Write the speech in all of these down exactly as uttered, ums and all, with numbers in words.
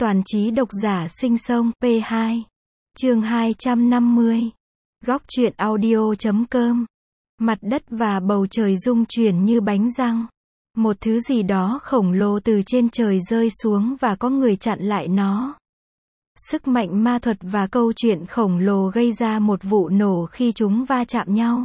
Toàn trí độc giả sinh sông P hai. Chương hai trăm năm mươi. Góc truyện audio chấm com. Mặt đất và bầu trời rung chuyển như bánh răng. Một thứ gì đó khổng lồ từ trên trời rơi xuống và có người chặn lại nó. Sức mạnh ma thuật và câu chuyện khổng lồ gây ra một vụ nổ khi chúng va chạm nhau.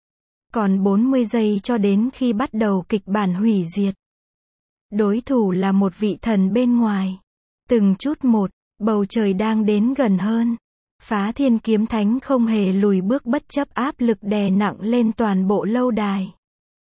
Còn bốn mươi giây cho đến khi bắt đầu kịch bản hủy diệt. Đối thủ là một vị thần bên ngoài. Từng chút một, bầu trời đang đến gần hơn. Phá Thiên Kiếm Thánh không hề lùi bước bất chấp áp lực đè nặng lên toàn bộ lâu đài.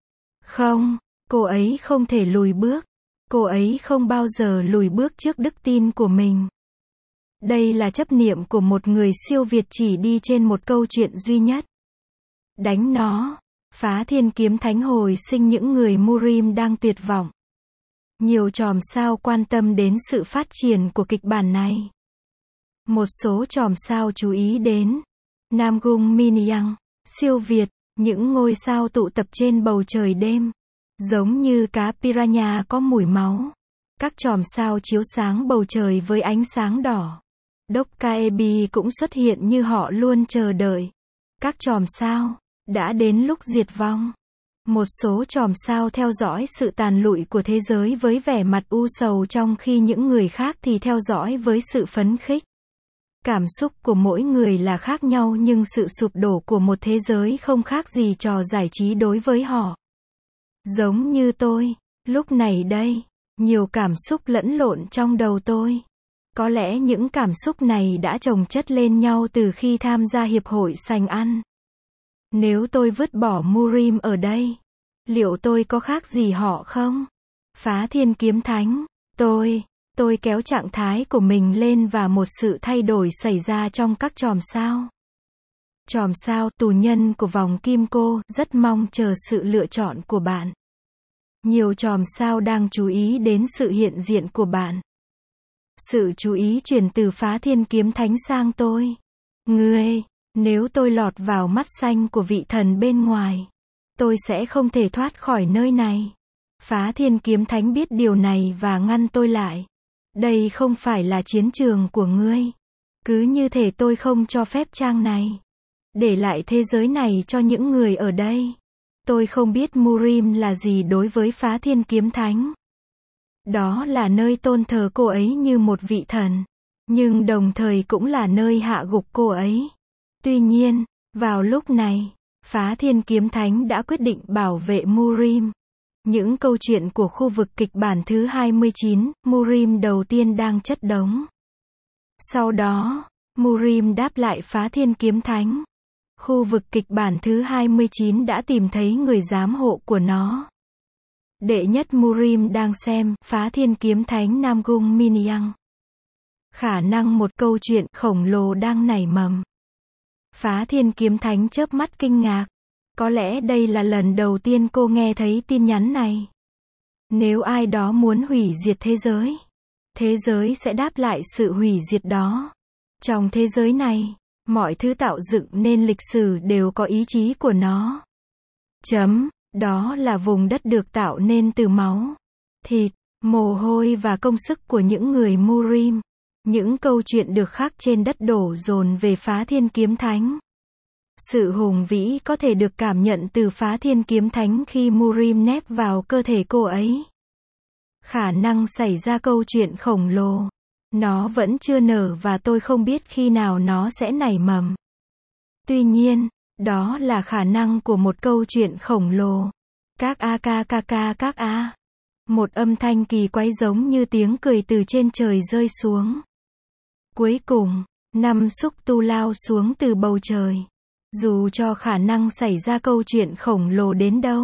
Không, cô ấy không thể lùi bước. Cô ấy không bao giờ lùi bước trước đức tin của mình. Đây là chấp niệm của một người siêu việt chỉ đi trên một câu chuyện duy nhất. Đánh nó. Phá Thiên Kiếm Thánh hồi sinh những người Murim đang tuyệt vọng. Nhiều chòm sao quan tâm đến sự phát triển của kịch bản này. Một số chòm sao chú ý đến Nam Gung Miniang, siêu việt, những ngôi sao tụ tập trên bầu trời đêm. Giống như cá piranha có mùi máu. Các chòm sao chiếu sáng bầu trời với ánh sáng đỏ. Dokkaebi cũng xuất hiện như họ luôn chờ đợi. Các chòm sao đã đến lúc diệt vong. Một số chòm sao theo dõi sự tàn lụi của thế giới với vẻ mặt u sầu, trong khi những người khác thì theo dõi với sự phấn khích. Cảm xúc của mỗi người là khác nhau, nhưng sự sụp đổ của một thế giới không khác gì trò giải trí đối với họ. Giống như tôi, lúc này đây, nhiều cảm xúc lẫn lộn trong đầu tôi. Có lẽ những cảm xúc này đã chồng chất lên nhau từ khi tham gia hiệp hội sành ăn. Nếu tôi vứt bỏ Murim ở đây, liệu tôi có khác gì họ không? Phá Thiên Kiếm Thánh, tôi, tôi kéo trạng thái của mình lên và một sự thay đổi xảy ra trong các chòm sao. Chòm sao tù nhân của vòng kim cô rất mong chờ sự lựa chọn của bạn. Nhiều chòm sao đang chú ý đến sự hiện diện của bạn. Sự chú ý chuyển từ Phá Thiên Kiếm Thánh sang tôi. Ngươi, nếu tôi lọt vào mắt xanh của vị thần bên ngoài, tôi sẽ không thể thoát khỏi nơi này. Phá Thiên Kiếm Thánh biết điều này và ngăn tôi lại. Đây không phải là chiến trường của ngươi. Cứ như thể tôi không cho phép trang này. Để lại thế giới này cho những người ở đây. Tôi không biết Murim là gì đối với Phá Thiên Kiếm Thánh. Đó là nơi tôn thờ cô ấy như một vị thần. Nhưng đồng thời cũng là nơi hạ gục cô ấy. Tuy nhiên, vào lúc này, Phá Thiên Kiếm Thánh đã quyết định bảo vệ Murim. Những câu chuyện của khu vực kịch bản thứ hai mươi chín, Murim đầu tiên đang chất đống. Sau đó, Murim đáp lại Phá Thiên Kiếm Thánh. Khu vực kịch bản thứ hai mươi chín đã tìm thấy người giám hộ của nó. Đệ nhất Murim đang xem Phá Thiên Kiếm Thánh Nam Gung Miniang. Khả năng một câu chuyện khổng lồ đang nảy mầm. Phá Thiên Kiếm Thánh chớp mắt kinh ngạc. Có lẽ đây là lần đầu tiên cô nghe thấy tin nhắn này. Nếu ai đó muốn hủy diệt thế giới, thế giới sẽ đáp lại sự hủy diệt đó. Trong thế giới này, mọi thứ tạo dựng nên lịch sử đều có ý chí của nó. Chấm, đó là vùng đất được tạo nên từ máu, thịt, mồ hôi và công sức của những người Murim. Những câu chuyện được khắc trên đất đổ dồn về Phá Thiên Kiếm Thánh. Sự hùng vĩ có thể được cảm nhận từ Phá Thiên Kiếm Thánh khi Murim nép vào cơ thể cô ấy. Khả năng xảy ra câu chuyện khổng lồ. Nó vẫn chưa nở và tôi không biết khi nào nó sẽ nảy mầm. Tuy nhiên, đó là khả năng của một câu chuyện khổng lồ. Các a ca ca ca các a. Một âm thanh kỳ quái giống như tiếng cười từ trên trời rơi xuống. Cuối cùng, năm xúc tu lao xuống từ bầu trời. Dù cho khả năng xảy ra câu chuyện khổng lồ đến đâu,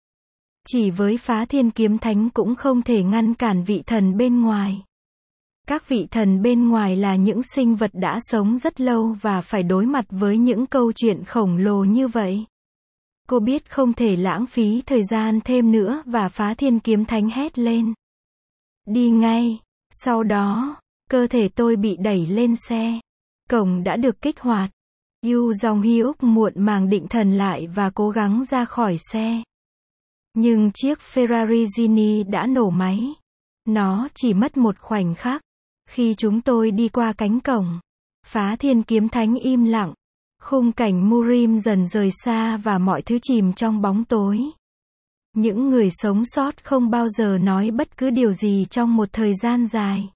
chỉ với Phá Thiên Kiếm Thánh cũng không thể ngăn cản vị thần bên ngoài. Các vị thần bên ngoài là những sinh vật đã sống rất lâu và phải đối mặt với những câu chuyện khổng lồ như vậy. Cô biết không thể lãng phí thời gian thêm nữa và Phá Thiên Kiếm Thánh hét lên. Đi ngay. Sau đó, cơ thể tôi bị đẩy lên xe. Cổng đã được kích hoạt. Yu Jong-hyuk muộn màng định thần lại và cố gắng ra khỏi xe. Nhưng chiếc Ferrari Genie đã nổ máy. Nó chỉ mất một khoảnh khắc. Khi chúng tôi đi qua cánh cổng, Phá Thiên Kiếm Thánh im lặng. Khung cảnh Murim dần rời xa và mọi thứ chìm trong bóng tối. Những người sống sót không bao giờ nói bất cứ điều gì trong một thời gian dài.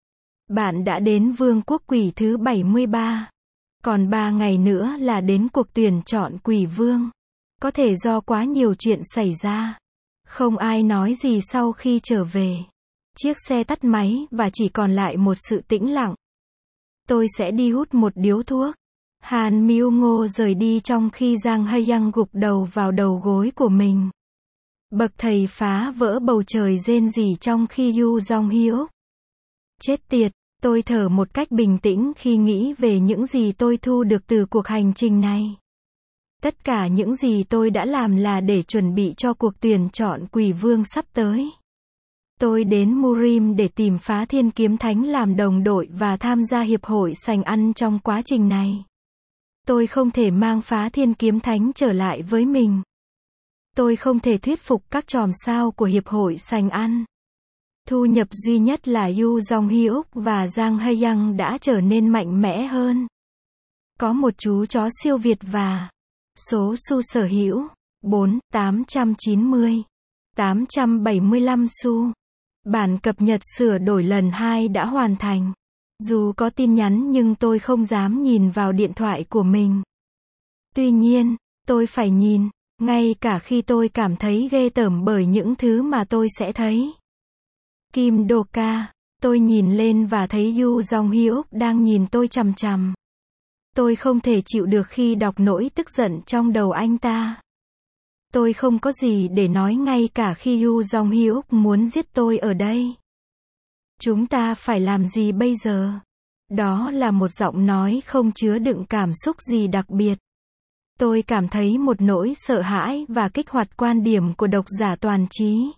Bạn đã đến vương quốc quỷ thứ bảy mươi ba. Còn ba ngày nữa là đến cuộc tuyển chọn quỷ vương. Có thể do quá nhiều chuyện xảy ra. Không ai nói gì sau khi trở về. Chiếc xe tắt máy và chỉ còn lại một sự tĩnh lặng. Tôi sẽ đi hút một điếu thuốc. Han Myung-ngo rời đi trong khi Giang Hae-young gục đầu vào đầu gối của mình. Bậc thầy phá vỡ bầu trời rên rỉ trong khi Yu Jong-hyuk. Chết tiệt, tôi thở một cách bình tĩnh khi nghĩ về những gì tôi thu được từ cuộc hành trình này. Tất cả những gì tôi đã làm là để chuẩn bị cho cuộc tuyển chọn quỷ vương sắp tới. Tôi đến Murim để tìm Phá Thiên Kiếm Thánh làm đồng đội và tham gia hiệp hội sành ăn trong quá trình này. Tôi không thể mang Phá Thiên Kiếm Thánh trở lại với mình. Tôi không thể thuyết phục các chòm sao của hiệp hội sành ăn. Thu nhập duy nhất là Yu Jong-hyuk và Giang Hae-young đã trở nên mạnh mẽ hơn. Có một chú chó siêu việt và số xu sở hữu bốn tám trăm chín mươi tám trăm bảy mươi lăm xu. Bản cập nhật sửa đổi lần hai đã hoàn thành. Dù có tin nhắn nhưng tôi không dám nhìn vào điện thoại của mình. Tuy nhiên, tôi phải nhìn, ngay cả khi tôi cảm thấy ghê tởm bởi những thứ mà tôi sẽ thấy. Kim Do-ka, tôi nhìn lên và thấy Yu Jong-hyuk đang nhìn tôi chằm chằm. Tôi không thể chịu được khi đọc nỗi tức giận trong đầu anh ta. Tôi không có gì để nói ngay cả khi Yu Jong-hyuk muốn giết tôi ở đây. Chúng ta phải làm gì bây giờ? Đó là một giọng nói không chứa đựng cảm xúc gì đặc biệt. Tôi cảm thấy một nỗi sợ hãi và kích hoạt quan điểm của độc giả toàn trí.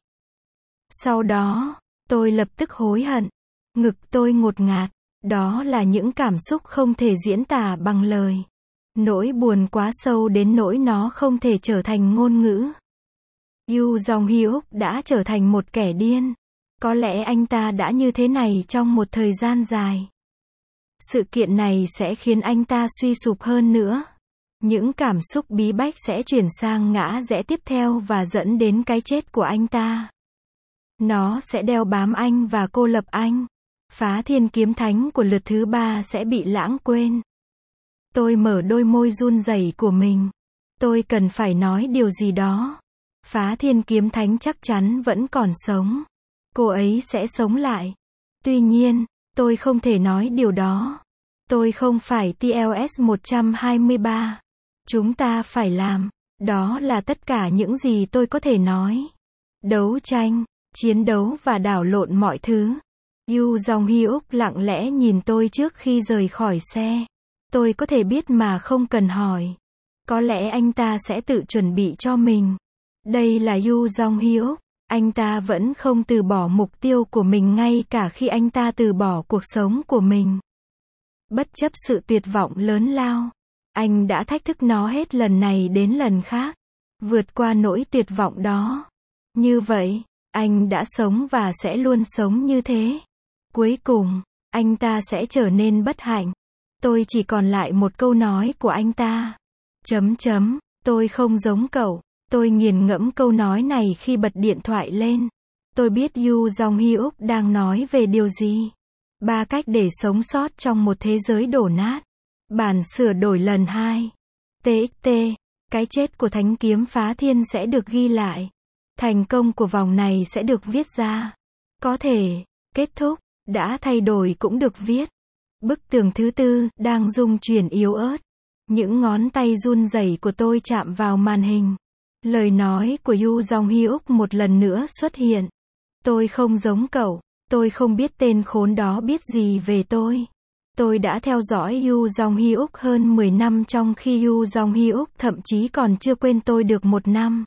Sau đó, tôi lập tức hối hận. Ngực tôi ngột ngạt. Đó là những cảm xúc không thể diễn tả bằng lời. Nỗi buồn quá sâu đến nỗi nó không thể trở thành ngôn ngữ. Yu Jong-hyuk đã trở thành một kẻ điên. Có lẽ anh ta đã như thế này trong một thời gian dài. Sự kiện này sẽ khiến anh ta suy sụp hơn nữa. Những cảm xúc bí bách sẽ chuyển sang ngã rẽ tiếp theo và dẫn đến cái chết của anh ta. Nó sẽ đeo bám anh và cô lập anh. Phá Thiên Kiếm Thánh của lượt thứ ba sẽ bị lãng quên. Tôi mở đôi môi run rẩy của mình. Tôi cần phải nói điều gì đó. Phá Thiên Kiếm Thánh chắc chắn vẫn còn sống. Cô ấy sẽ sống lại. Tuy nhiên, tôi không thể nói điều đó. Tôi không phải T L S một hai ba. Chúng ta phải làm. Đó là tất cả những gì tôi có thể nói. Đấu tranh, chiến đấu và đảo lộn mọi thứ. Yu Jong-hyuk lặng lẽ nhìn tôi trước khi rời khỏi xe. Tôi có thể biết mà không cần hỏi. Có lẽ anh ta sẽ tự chuẩn bị cho mình. Đây là Yu Jong-hyuk. Anh ta vẫn không từ bỏ mục tiêu của mình ngay cả khi anh ta từ bỏ cuộc sống của mình. Bất chấp sự tuyệt vọng lớn lao, anh đã thách thức nó hết lần này đến lần khác. Vượt qua nỗi tuyệt vọng đó. Như vậy, anh đã sống và sẽ luôn sống như thế. Cuối cùng, anh ta sẽ trở nên bất hạnh. Tôi chỉ còn lại một câu nói của anh ta. Chấm chấm, tôi không giống cậu. Tôi nghiền ngẫm câu nói này khi bật điện thoại lên. Tôi biết Yu Jong-hyuk đang nói về điều gì. Ba cách để sống sót trong một thế giới đổ nát. Bản sửa đổi lần hai. T X T. Cái chết của Thánh Kiếm Phá Thiên sẽ được ghi lại. Thành công của vòng này sẽ được viết ra. Có thể, kết thúc, đã thay đổi cũng được viết. Bức tường thứ tư, đang rung chuyển yếu ớt. Những ngón tay run rẩy của tôi chạm vào màn hình. Lời nói của Yu Jong-hyuk một lần nữa xuất hiện. Tôi không giống cậu. Tôi không biết tên khốn đó biết gì về tôi. Tôi đã theo dõi Yu Jong-hyuk hơn mười năm trong khi Yu Jong-hyuk thậm chí còn chưa quên tôi được một năm.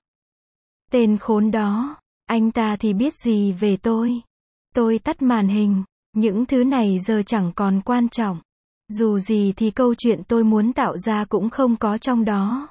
Tên khốn đó, anh ta thì biết gì về tôi. Tôi tắt màn hình. Những thứ này giờ chẳng còn quan trọng. Dù gì thì câu chuyện tôi muốn tạo ra cũng không có trong đó.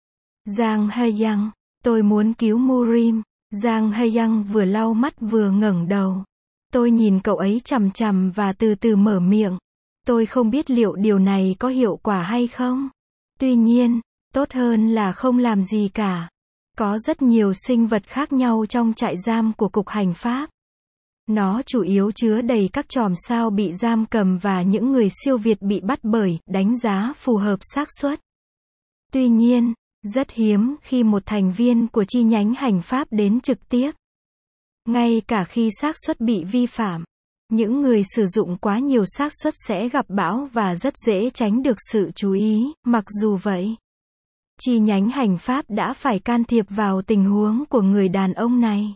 Giang Hae-young, tôi muốn cứu Murim. Giang Hae-young vừa lau mắt vừa ngẩng đầu. Tôi nhìn cậu ấy chằm chằm và từ từ mở miệng. Tôi không biết liệu điều này có hiệu quả hay không. Tuy nhiên, tốt hơn là không làm gì cả. Có rất nhiều sinh vật khác nhau trong trại giam của Cục Hành pháp. Nó chủ yếu chứa đầy các chòm sao bị giam cầm và những người siêu việt bị bắt bởi đánh giá phù hợp xác suất. Tuy nhiên, rất hiếm khi một thành viên của chi nhánh hành pháp đến trực tiếp. Ngay cả khi xác suất bị vi phạm, những người sử dụng quá nhiều xác suất sẽ gặp bão và rất dễ tránh được sự chú ý. Mặc dù vậy, chi nhánh hành pháp đã phải can thiệp vào tình huống của người đàn ông này.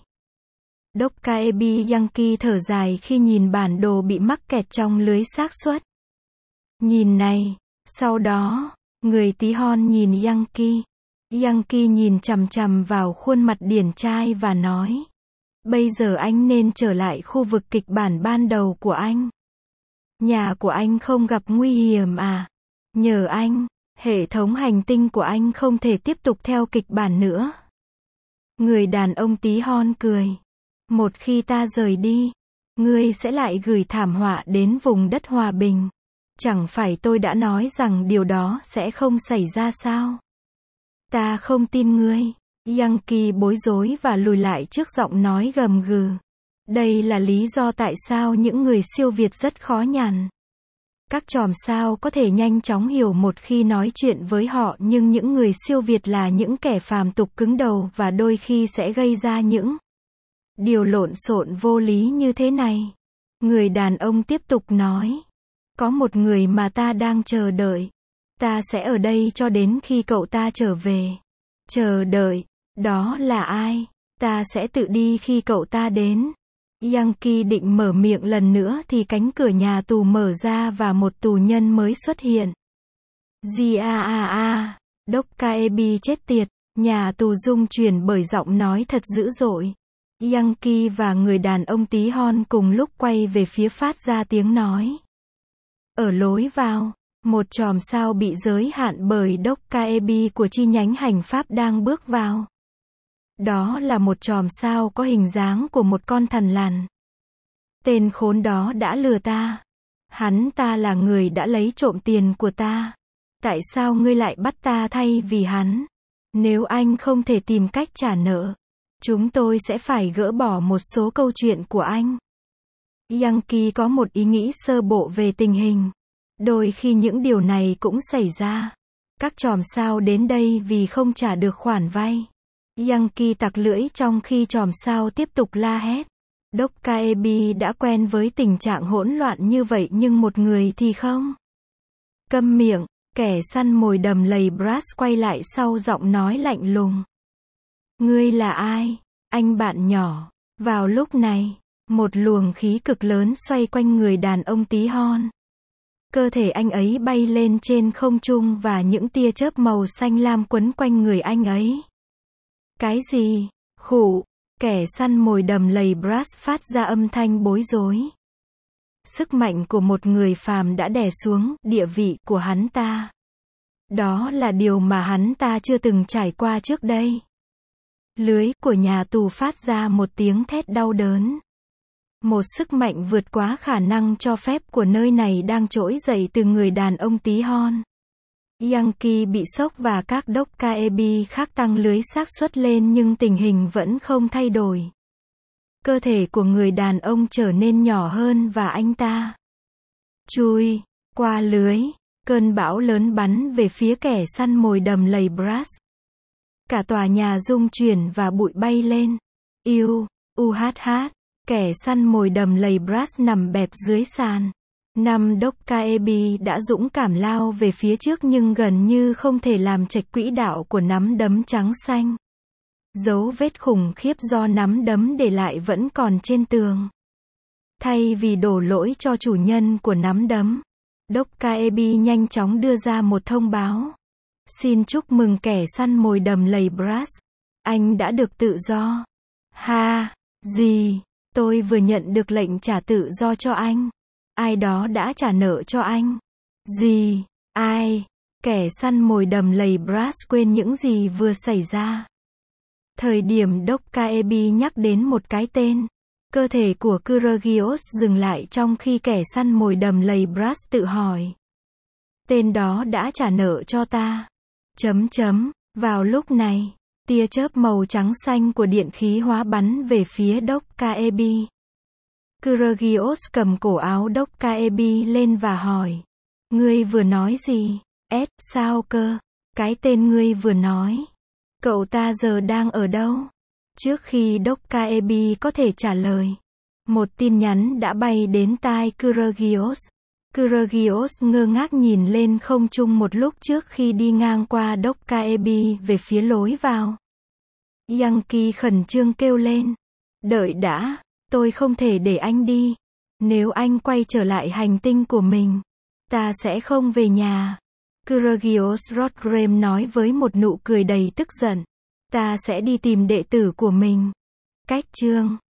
Dokaebi Yankee thở dài khi nhìn bản đồ bị mắc kẹt trong lưới xác suất. Nhìn này. Sau đó, người tí hon nhìn Yankee. Yankee nhìn chằm chằm vào khuôn mặt điển trai và nói. Bây giờ anh nên trở lại khu vực kịch bản ban đầu của anh. Nhà của anh không gặp nguy hiểm à? Nhờ anh, hệ thống hành tinh của anh không thể tiếp tục theo kịch bản nữa. Người đàn ông tí hon cười. Một khi ta rời đi, ngươi sẽ lại gửi thảm họa đến vùng đất hòa bình. Chẳng phải tôi đã nói rằng điều đó sẽ không xảy ra sao? Ta không tin ngươi. Yankee bối rối và lùi lại trước giọng nói gầm gừ. Đây là lý do tại sao những người siêu việt rất khó nhằn. Các chòm sao có thể nhanh chóng hiểu một khi nói chuyện với họ, nhưng những người siêu việt là những kẻ phàm tục cứng đầu và đôi khi sẽ gây ra những điều lộn xộn vô lý như thế này. Người đàn ông tiếp tục nói. Có một người mà ta đang chờ đợi. Ta sẽ ở đây cho đến khi cậu ta trở về. Chờ đợi. Đó là ai? Ta sẽ tự đi khi cậu ta đến. Yankee định mở miệng lần nữa thì cánh cửa nhà tù mở ra và một tù nhân mới xuất hiện. Giaa, Dokaebi chết tiệt. Nhà tù rung chuyển bởi giọng nói thật dữ dội. Yankee và người đàn ông tí hon cùng lúc quay về phía phát ra tiếng nói. Ở lối vào, một chòm sao bị giới hạn bởi Dokaebi của chi nhánh hành pháp đang bước vào. Đó là một chòm sao có hình dáng của một con thằn lằn. Tên khốn đó đã lừa ta. Hắn ta là người đã lấy trộm tiền của ta. Tại sao ngươi lại bắt ta thay vì hắn? Nếu anh không thể tìm cách trả nợ, chúng tôi sẽ phải gỡ bỏ một số câu chuyện của anh. Yankee có một ý nghĩ sơ bộ về tình hình. Đôi khi những điều này cũng xảy ra. Các chòm sao đến đây vì không trả được khoản vay. Yankee tặc lưỡi trong khi chòm sao tiếp tục la hét. Dokaebi đã quen với tình trạng hỗn loạn như vậy nhưng một người thì không. Câm miệng, kẻ săn mồi đầm lầy Brass quay lại sau giọng nói lạnh lùng. Ngươi là ai, anh bạn nhỏ? Vào lúc này, một luồng khí cực lớn xoay quanh người đàn ông tí hon. Cơ thể anh ấy bay lên trên không trung và những tia chớp màu xanh lam quấn quanh người anh ấy. Cái gì? Khụ, kẻ săn mồi đầm lầy Brass phát ra âm thanh bối rối. Sức mạnh của một người phàm đã đè xuống địa vị của hắn ta. Đó là điều mà hắn ta chưa từng trải qua trước đây. Lưới của nhà tù phát ra một tiếng thét đau đớn. Một sức mạnh vượt quá khả năng cho phép của nơi này đang trỗi dậy từ người đàn ông tí hon. Yankee bị sốc và các Dokaebi khác tăng lưới xác suất lên nhưng tình hình vẫn không thay đổi. Cơ thể của người đàn ông trở nên nhỏ hơn và anh ta chui qua lưới. Cơn bão lớn bắn về phía kẻ săn mồi đầm lầy Brass. Cả tòa nhà rung chuyển và bụi bay lên. Iu, uhh, kẻ săn mồi đầm lầy Brass nằm bẹp dưới sàn. Năm Dokaebi đã dũng cảm lao về phía trước nhưng gần như không thể làm chệch quỹ đạo của nắm đấm trắng xanh. Dấu vết khủng khiếp do nắm đấm để lại vẫn còn trên tường. Thay vì đổ lỗi cho chủ nhân của nắm đấm, Dokaebi nhanh chóng đưa ra một thông báo. Xin chúc mừng kẻ săn mồi đầm lầy Brass. Anh đã được tự do. Ha, gì? Tôi vừa nhận được lệnh trả tự do cho anh. Ai đó đã trả nợ cho anh. Gì? Ai? Kẻ săn mồi đầm lầy Brass quên những gì vừa xảy ra. Thời điểm Dokaebi nhắc đến một cái tên, Cơ thể của Kyrgios dừng lại trong khi kẻ săn mồi đầm lầy Brass tự hỏi. Tên đó đã trả nợ cho ta. Chấm chấm. Vào lúc này, tia chớp màu trắng xanh của điện khí hóa bắn về phía Dokkaebi. Kyrgios cầm cổ áo Dokkaebi lên và hỏi. Ngươi vừa nói gì? S, sao cơ? Cái tên ngươi vừa nói. Cậu ta giờ đang ở đâu? Trước khi Dokkaebi có thể trả lời, một tin nhắn đã bay đến tai Kyrgios. Kyrgios ngơ ngác nhìn lên không trung một lúc trước khi đi ngang qua Dokkaebi về phía lối vào. Yankee khẩn trương kêu lên. Đợi đã, tôi không thể để anh đi. Nếu anh quay trở lại hành tinh của mình, ta sẽ không về nhà. Kyrgios Rodrem nói với một nụ cười đầy tức giận. Ta sẽ đi tìm đệ tử của mình. Cách chương